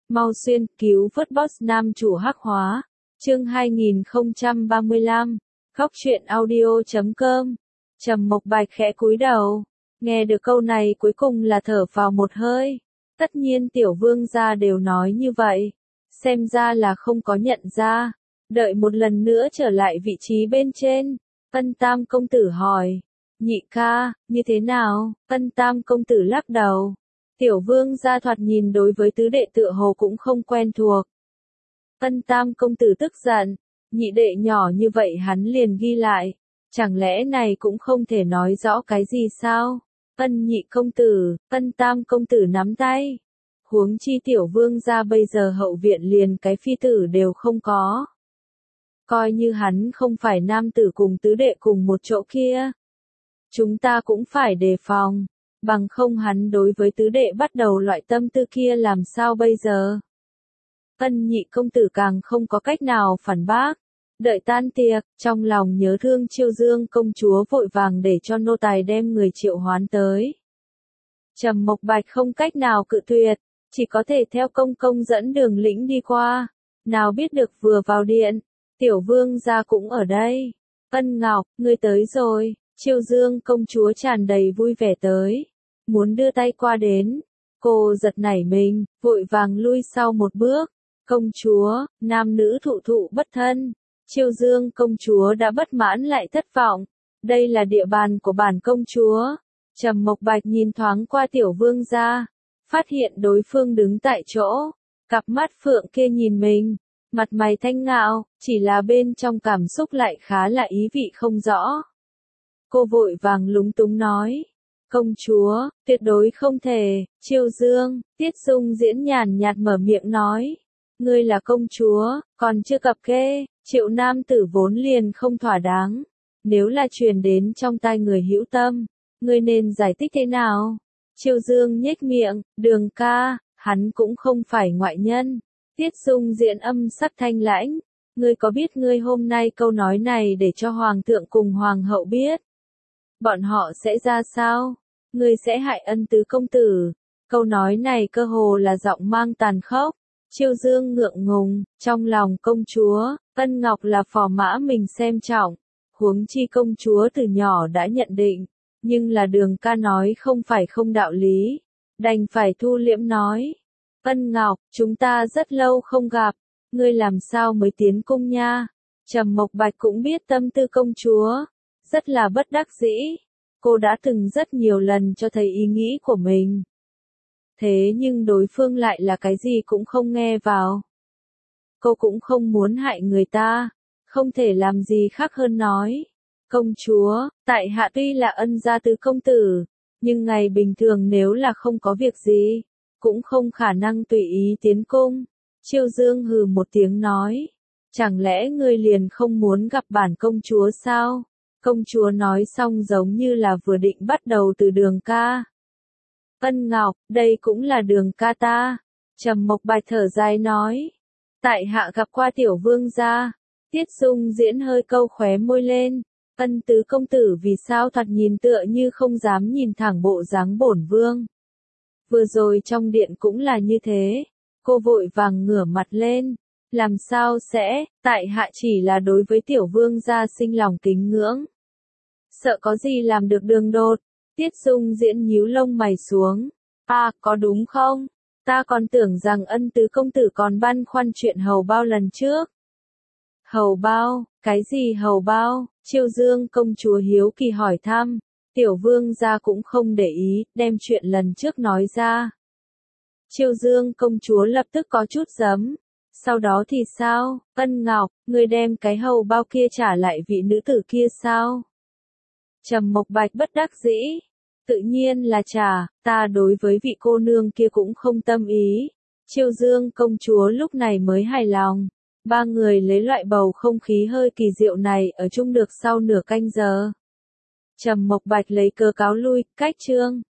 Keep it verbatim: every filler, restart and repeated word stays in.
Mau xuyên, cứu vớt boss nam chủ hắc hóa. Chương hai nghìn không trăm ba mươi lăm. Khóc chuyện audio chấm com. Trầm Mộc Bạch khẽ cúi đầu. Nghe được câu này cuối cùng là thở phào một hơi. Tất nhiên tiểu vương gia đều nói như vậy. Xem ra là không có nhận ra. Đợi một lần nữa trở lại vị trí bên trên. Ân Tam công tử hỏi. Nhị ca, như thế nào? Ân Tam công tử lắc đầu. Tiểu vương gia thoạt nhìn đối với tứ đệ tựa hồ cũng không quen thuộc. Ân Tam công tử tức giận. Nhị đệ nhỏ như vậy hắn liền ghi lại. Chẳng lẽ này cũng không thể nói rõ cái gì sao? Ân nhị công tử, Ân Tam công tử nắm tay. Huống chi tiểu vương gia bây giờ hậu viện liền cái phi tử đều không có. Coi như hắn không phải nam tử cùng tứ đệ cùng một chỗ kia. Chúng ta cũng phải đề phòng. Bằng không hắn đối với tứ đệ bắt đầu loại tâm tư kia làm sao bây giờ? Ân nhị công tử càng không có cách nào phản bác. Đợi tan tiệc, trong lòng nhớ thương Chiêu Dương công chúa vội vàng để cho nô tài đem người triệu hoán tới. Trầm Mộc Bạch không cách nào cự tuyệt, chỉ có thể theo công công dẫn đường lĩnh đi qua. Nào biết được vừa vào điện, tiểu vương gia cũng ở đây. Ân Ngọc, ngươi tới rồi. Chiêu Dương công chúa tràn đầy vui vẻ tới, muốn đưa tay qua đến. Cô giật nảy mình, vội vàng lui sau một bước. Công chúa, nam nữ thụ thụ bất thân. Chiêu Dương công chúa đã bất mãn lại thất vọng. Đây là địa bàn của bản công chúa. Trầm Mộc Bạch nhìn thoáng qua tiểu vương gia, phát hiện đối phương đứng tại chỗ, cặp mắt phượng kia nhìn mình, mặt mày thanh ngạo, chỉ là bên trong cảm xúc lại khá là ý vị không rõ. Cô vội vàng lúng túng nói, công chúa, tuyệt đối không thể. Chiêu Dương, Tiết Dung Diễn nhàn nhạt mở miệng nói, ngươi là công chúa, còn chưa cập kê, Triệu nam tử vốn liền không thỏa đáng. Nếu là truyền đến trong tai người hữu tâm, ngươi nên giải thích thế nào? Chiêu Dương nhếch miệng, Đường ca, hắn cũng không phải ngoại nhân. Tiết Dung Diễn âm sắc thanh lãnh, ngươi có biết ngươi hôm nay câu nói này để cho hoàng thượng cùng hoàng hậu biết, bọn họ sẽ ra sao? Ngươi sẽ hại Ân tứ công tử. Câu nói này cơ hồ là giọng mang tàn khốc. Chiêu Dương ngượng ngùng, trong lòng công chúa, Ân Ngọc là phò mã mình xem trọng. Huống chi công chúa từ nhỏ đã nhận định, nhưng là Đường ca nói không phải không đạo lý, đành phải thu liễm nói. Ân Ngọc, chúng ta rất lâu không gặp, ngươi làm sao mới tiến cung nha? Trầm Mộc Bạch cũng biết tâm tư công chúa, rất là bất đắc dĩ. Cô đã từng rất nhiều lần cho thấy ý nghĩ của mình. Thế nhưng đối phương lại là cái gì cũng không nghe vào. Cô cũng không muốn hại người ta, không thể làm gì khác hơn nói. Công chúa, tại hạ tuy là ân gia tứ công tử, nhưng ngày bình thường nếu là không có việc gì, cũng không khả năng tùy ý tiến cung. Chiêu Dương hừ một tiếng nói, chẳng lẽ ngươi liền không muốn gặp bản công chúa sao? Công chúa nói xong giống như là vừa định bắt đầu từ Đường ca. Ân Ngọc, đây cũng là Đường ca ta. Trầm Mộc Bạch thở dài nói, tại hạ gặp qua tiểu vương gia. Tiết Dung Diễn hơi câu khóe môi lên, Ân tứ công tử vì sao thoạt nhìn tựa như không dám nhìn thẳng bộ dáng bổn vương. Vừa rồi trong điện cũng là như thế. Cô vội vàng ngửa mặt lên, làm sao sẽ, tại hạ chỉ là đối với tiểu vương gia sinh lòng kính ngưỡng. Sợ có gì làm được đường đột. Tiết Dung Diễn nhíu lông mày xuống. À, có đúng không? Ta còn tưởng rằng Ân tứ công tử còn băn khoăn chuyện hầu bao lần trước. Hầu bao, cái gì hầu bao? Chiêu Dương công chúa hiếu kỳ hỏi thăm. Tiểu vương gia cũng không để ý, đem chuyện lần trước nói ra. Chiêu Dương công chúa lập tức có chút giấm. Sau đó thì sao? Ân Ngọc, ngươi đem cái hầu bao kia trả lại vị nữ tử kia sao? Trầm Mộc Bạch bất đắc dĩ. Tự nhiên là trả, ta đối với vị cô nương kia cũng không tâm ý. Chiêu Dương công chúa lúc này mới hài lòng. Ba người lấy loại bầu không khí hơi kỳ diệu này ở chung được sau nửa canh giờ. Trầm Mộc Bạch lấy cớ cáo lui, cách chương.